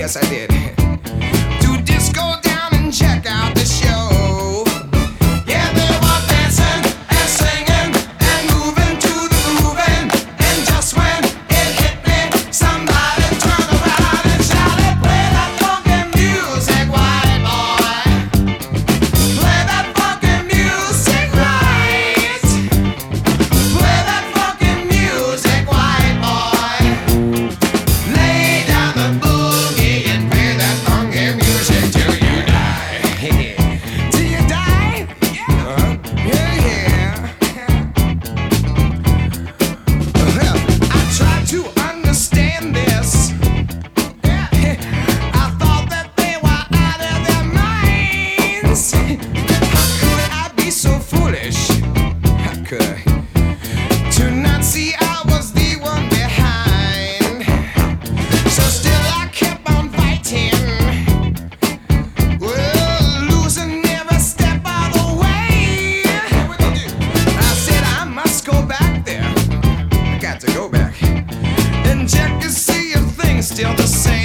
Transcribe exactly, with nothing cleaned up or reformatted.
Yes, I did. To disco down and check out the show. Yeah, they were dancing and singing and moving to the grooving. And just when it hit me, somebody turned around and shouted, "Play that funky music, white boy. Play that funky music right. Play that funky music, white boy. Lay down the boogie and play that funky music till you die." Till you die? Uh-huh. Yeah, yeah. Well, I tried to understand this. I thought that they were out of their minds. How could I be so foolish? How could I? To not see I was the one behind. So still I kept on fighting. Well, losing every step of the way. I said I must go back there. I got to go back and check to see if things still the same.